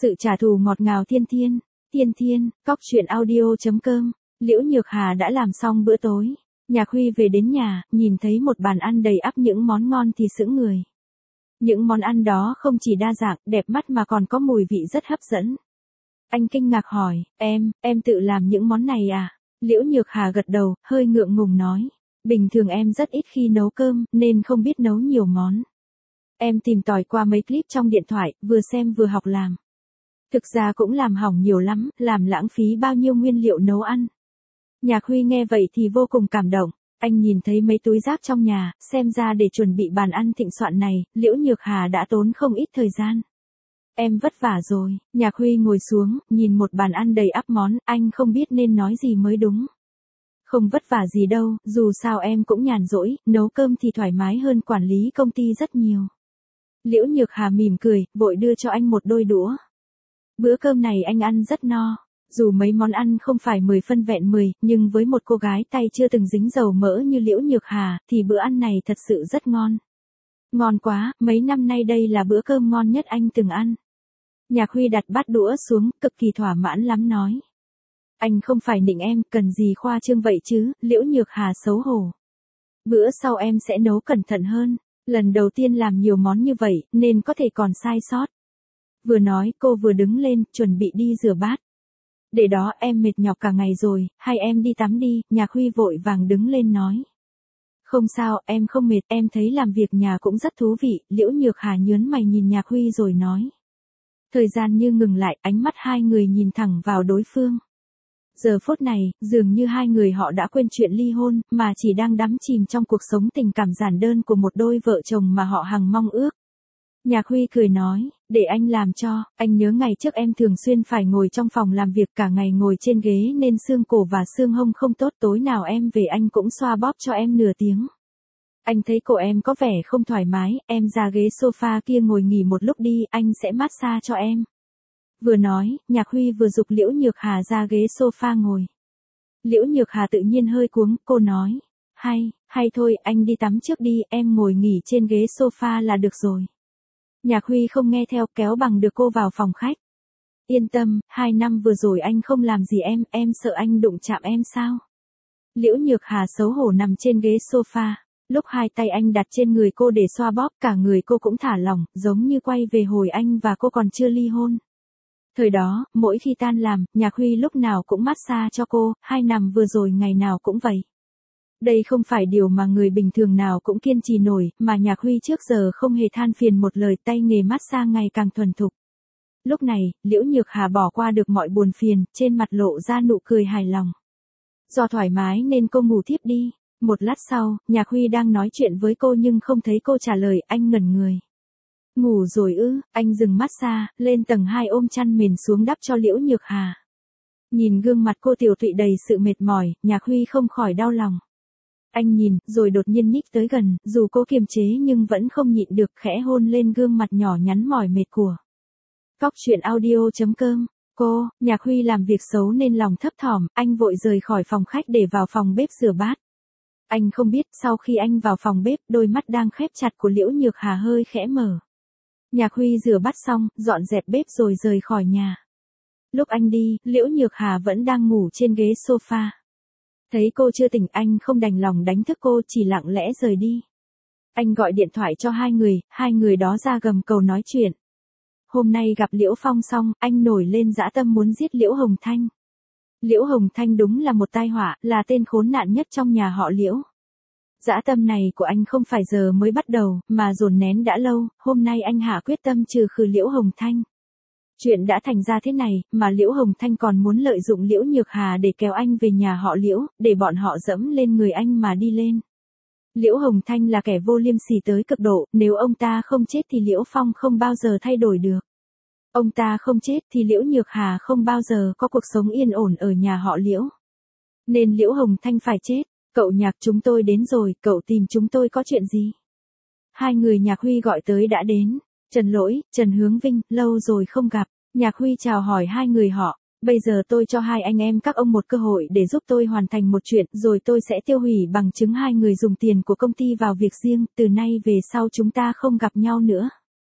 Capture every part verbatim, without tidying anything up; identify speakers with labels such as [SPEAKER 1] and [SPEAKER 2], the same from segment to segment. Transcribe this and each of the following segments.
[SPEAKER 1] Sự trả thù ngọt ngào thiên thiên, thiên thiên, cóc truyện audio.com, Liễu Nhược Hà đã làm xong bữa tối. Nhạc Huy về đến nhà, nhìn thấy một bàn ăn đầy ắp những món ngon thì sững người. Những món ăn đó không chỉ đa dạng, đẹp mắt mà còn có mùi vị rất hấp dẫn. Anh kinh ngạc hỏi, em, em tự làm những món này à? Liễu Nhược Hà gật đầu, hơi ngượng ngùng nói. Bình thường em rất ít khi nấu cơm, nên không biết nấu nhiều món. Em tìm tòi qua mấy clip trong điện thoại, vừa xem vừa học làm. Thực ra cũng làm hỏng nhiều lắm, làm lãng phí bao nhiêu nguyên liệu nấu ăn. Nhạc Huy nghe vậy thì vô cùng cảm động. Anh nhìn thấy mấy túi rác trong nhà, xem ra để chuẩn bị bàn ăn thịnh soạn này, Liễu Nhược Hà đã tốn không ít thời gian. Em vất vả rồi. Nhạc Huy ngồi xuống, nhìn một bàn ăn đầy ắp món, anh không biết nên nói gì mới đúng. Không vất vả gì đâu, dù sao em cũng nhàn rỗi, nấu cơm thì thoải mái hơn quản lý công ty rất nhiều. Liễu Nhược Hà mỉm cười, vội đưa cho anh một đôi đũa. Bữa cơm này anh ăn rất no. Dù mấy món ăn không phải mười phân vẹn mười, nhưng với một cô gái tay chưa từng dính dầu mỡ như Liễu Nhược Hà, thì bữa ăn này thật sự rất ngon. Ngon quá, mấy năm nay đây là bữa cơm ngon nhất anh từng ăn. Nhạc Huy đặt bát đũa xuống, cực kỳ thỏa mãn lắm nói. Anh không phải nịnh em, cần gì khoa trương vậy chứ, Liễu Nhược Hà xấu hổ. Bữa sau em sẽ nấu cẩn thận hơn, lần đầu tiên làm nhiều món như vậy, nên có thể còn sai sót. Vừa nói, cô vừa đứng lên, chuẩn bị đi rửa bát. Để đó, em mệt nhọc cả ngày rồi, hay em đi tắm đi, Nhạc Huy vội vàng đứng lên nói. Không sao, em không mệt, em thấy làm việc nhà cũng rất thú vị, Liễu Nhược Hà nhớn mày nhìn Nhạc Huy rồi nói. Thời gian như ngừng lại, ánh mắt hai người nhìn thẳng vào đối phương. Giờ phút này, dường như hai người họ đã quên chuyện ly hôn, mà chỉ đang đắm chìm trong cuộc sống tình cảm giản đơn của một đôi vợ chồng mà họ hằng mong ước. Nhạc Huy cười nói, để anh làm cho, anh nhớ ngày trước em thường xuyên phải ngồi trong phòng làm việc cả ngày ngồi trên ghế nên xương cổ và xương hông không tốt, tối nào em về anh cũng xoa bóp cho em nửa tiếng. Anh thấy cổ em có vẻ không thoải mái, em ra ghế sofa kia ngồi nghỉ một lúc đi, anh sẽ massage cho em. Vừa nói, Nhạc Huy vừa giục Liễu Nhược Hà ra ghế sofa ngồi. Liễu Nhược Hà tự nhiên hơi cuống, cô nói, hay, hay thôi, anh đi tắm trước đi, em ngồi nghỉ trên ghế sofa là được rồi. Nhạc Huy không nghe theo, kéo bằng được cô vào phòng khách. Yên tâm, hai năm vừa rồi anh không làm gì em, em sợ anh đụng chạm em sao? Liễu Nhược Hà xấu hổ nằm trên ghế sofa, lúc hai tay anh đặt trên người cô để xoa bóp, cả người cô cũng thả lỏng, giống như quay về hồi anh và cô còn chưa ly hôn. Thời đó, mỗi khi tan làm, Nhạc Huy lúc nào cũng massage cho cô, hai năm vừa rồi ngày nào cũng vậy. Đây không phải điều mà người bình thường nào cũng kiên trì nổi, mà Nhạc Huy trước giờ không hề than phiền một lời, tay nghề massage ngày càng thuần thục. Lúc này, Liễu Nhược Hà bỏ qua được mọi buồn phiền, trên mặt lộ ra nụ cười hài lòng. Do thoải mái nên cô ngủ thiếp đi. Một lát sau, Nhạc Huy đang nói chuyện với cô nhưng không thấy cô trả lời, anh ngẩn người. Ngủ rồi ư, anh dừng massage, lên tầng hai ôm chăn mền xuống đắp cho Liễu Nhược Hà. Nhìn gương mặt cô tiểu tụy đầy sự mệt mỏi, Nhạc Huy không khỏi đau lòng. Anh nhìn, rồi đột nhiên nhích tới gần, dù cô kiềm chế nhưng vẫn không nhịn được, khẽ hôn lên gương mặt nhỏ nhắn mỏi mệt của. Cóc truyện audio.com, cô, Nhạc Huy làm việc xấu nên lòng thấp thỏm, anh vội rời khỏi phòng khách để vào phòng bếp rửa bát. Anh không biết, sau khi anh vào phòng bếp, đôi mắt đang khép chặt của Liễu Nhược Hà hơi khẽ mở. Nhạc Huy rửa bát xong, dọn dẹp bếp rồi rời khỏi nhà. Lúc anh đi, Liễu Nhược Hà vẫn đang ngủ trên ghế sofa. Thấy cô chưa tỉnh, anh không đành lòng đánh thức cô, chỉ lặng lẽ rời đi. Anh gọi điện thoại cho hai người, hai người đó ra gầm cầu nói chuyện. Hôm nay gặp Liễu Phong xong, anh nổi lên dã tâm muốn giết Liễu Hồng Thanh. Liễu Hồng Thanh đúng là một tai họa, là tên khốn nạn nhất trong nhà họ Liễu. Dã tâm này của anh không phải giờ mới bắt đầu, mà dồn nén đã lâu, hôm nay anh hạ quyết tâm trừ khử Liễu Hồng Thanh. Chuyện đã thành ra thế này, mà Liễu Hồng Thanh còn muốn lợi dụng Liễu Nhược Hà để kéo anh về nhà họ Liễu, để bọn họ dẫm lên người anh mà đi lên. Liễu Hồng Thanh là kẻ vô liêm sỉ tới cực độ, nếu ông ta không chết thì Liễu Phong không bao giờ thay đổi được. Ông ta không chết thì Liễu Nhược Hà không bao giờ có cuộc sống yên ổn ở nhà họ Liễu. Nên Liễu Hồng Thanh phải chết. Cậu Nhạc, chúng tôi đến rồi, cậu tìm chúng tôi có chuyện gì? Hai người Nhạc Huy gọi tới đã đến. Trần Lỗi, Trần Hướng Vinh, lâu rồi không gặp. Nhạc Huy chào hỏi hai người họ. Bây giờ tôi cho hai anh em các ông một cơ hội để giúp tôi hoàn thành một chuyện, rồi tôi sẽ tiêu hủy bằng chứng hai người dùng tiền của công ty vào việc riêng, từ nay về sau chúng ta không gặp nhau nữa.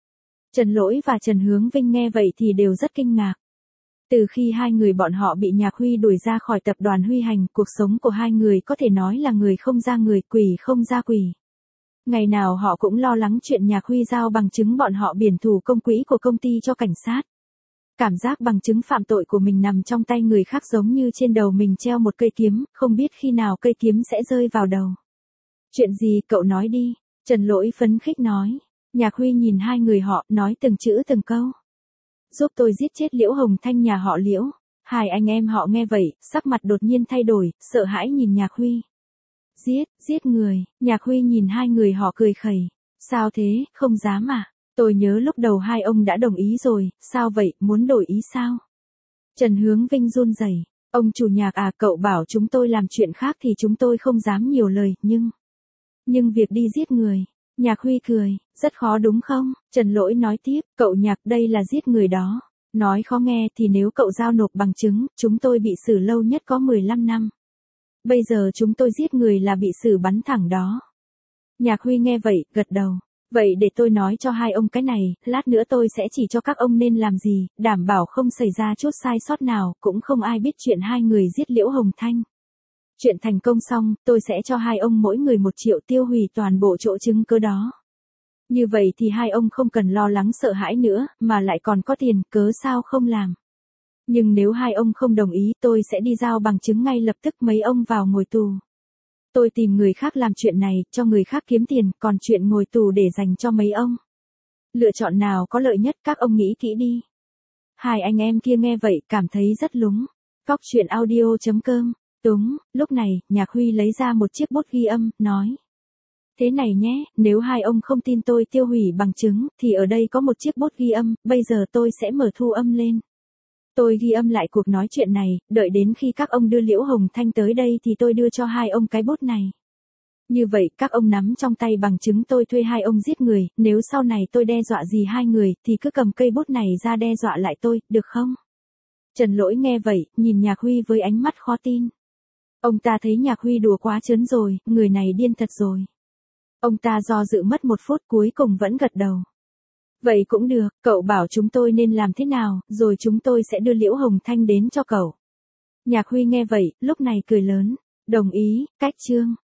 [SPEAKER 1] Trần Lỗi và Trần Hướng Vinh nghe vậy thì đều rất kinh ngạc. Từ khi hai người bọn họ bị Nhạc Huy đuổi ra khỏi tập đoàn Huy Hành, cuộc sống của hai người có thể nói là người không ra người, quỷ không ra quỷ. Ngày nào họ cũng lo lắng chuyện Nhạc Huy giao bằng chứng bọn họ biển thủ công quỹ của công ty cho cảnh sát. Cảm giác bằng chứng phạm tội của mình nằm trong tay người khác giống như trên đầu mình treo một cây kiếm, không biết khi nào cây kiếm sẽ rơi vào đầu. Chuyện gì cậu nói đi, Trần Lỗi phấn khích nói. Nhạc Huy nhìn hai người họ, nói từng chữ từng câu. Giúp tôi giết chết Liễu Hồng Thanh nhà họ Liễu. Hai anh em họ nghe vậy, sắc mặt đột nhiên thay đổi, sợ hãi nhìn Nhạc Huy. Giết, giết người, Nhạc Huy nhìn hai người họ cười khẩy. Sao thế, không dám à? Tôi nhớ lúc đầu hai ông đã đồng ý rồi, sao vậy, muốn đổi ý sao? Trần Hướng Vinh run rẩy. Ông chủ Nhạc à, cậu bảo chúng tôi làm chuyện khác thì chúng tôi không dám nhiều lời, nhưng... Nhưng việc đi giết người... Nhạc Huy cười, rất khó đúng không? Trần Lỗi nói tiếp, cậu Nhạc đây là giết người đó. Nói khó nghe thì nếu cậu giao nộp bằng chứng, chúng tôi bị xử lâu nhất có mười lăm năm. Bây giờ chúng tôi giết người là bị xử bắn thẳng đó. Nhạc Huy nghe vậy, gật đầu. Vậy để tôi nói cho hai ông cái này, lát nữa tôi sẽ chỉ cho các ông nên làm gì, đảm bảo không xảy ra chút sai sót nào, cũng không ai biết chuyện hai người giết Liễu Hồng Thanh. Chuyện thành công xong, tôi sẽ cho hai ông mỗi người một triệu tiêu hủy toàn bộ chỗ chứng cứ đó. Như vậy thì hai ông không cần lo lắng sợ hãi nữa, mà lại còn có tiền, cớ sao không làm. Nhưng nếu hai ông không đồng ý, tôi sẽ đi giao bằng chứng ngay lập tức mấy ông vào ngồi tù. Tôi tìm người khác làm chuyện này, cho người khác kiếm tiền, còn chuyện ngồi tù để dành cho mấy ông. Lựa chọn nào có lợi nhất các ông nghĩ kỹ đi. Hai anh em kia nghe vậy, cảm thấy rất lúng. Cóc truyện audio chấm com. Đúng, lúc này, Nhạc Huy lấy ra một chiếc bút ghi âm, nói. Thế này nhé, nếu hai ông không tin tôi tiêu hủy bằng chứng, thì ở đây có một chiếc bút ghi âm, bây giờ tôi sẽ mở thu âm lên. Tôi ghi âm lại cuộc nói chuyện này, đợi đến khi các ông đưa Liễu Hồng Thanh tới đây thì tôi đưa cho hai ông cái bút này. Như vậy, các ông nắm trong tay bằng chứng tôi thuê hai ông giết người, nếu sau này tôi đe dọa gì hai người, thì cứ cầm cây bút này ra đe dọa lại tôi, được không? Trần Lỗi nghe vậy, nhìn Nhạc Huy với ánh mắt khó tin. Ông ta thấy Nhạc Huy đùa quá trớn rồi, người này điên thật rồi. Ông ta do dự mất một phút cuối cùng vẫn gật đầu. Vậy cũng được, cậu bảo chúng tôi nên làm thế nào, rồi chúng tôi sẽ đưa Liễu Hồng Thanh đến cho cậu. Nhạc Huy nghe vậy, lúc này cười lớn. Đồng ý, cách chương.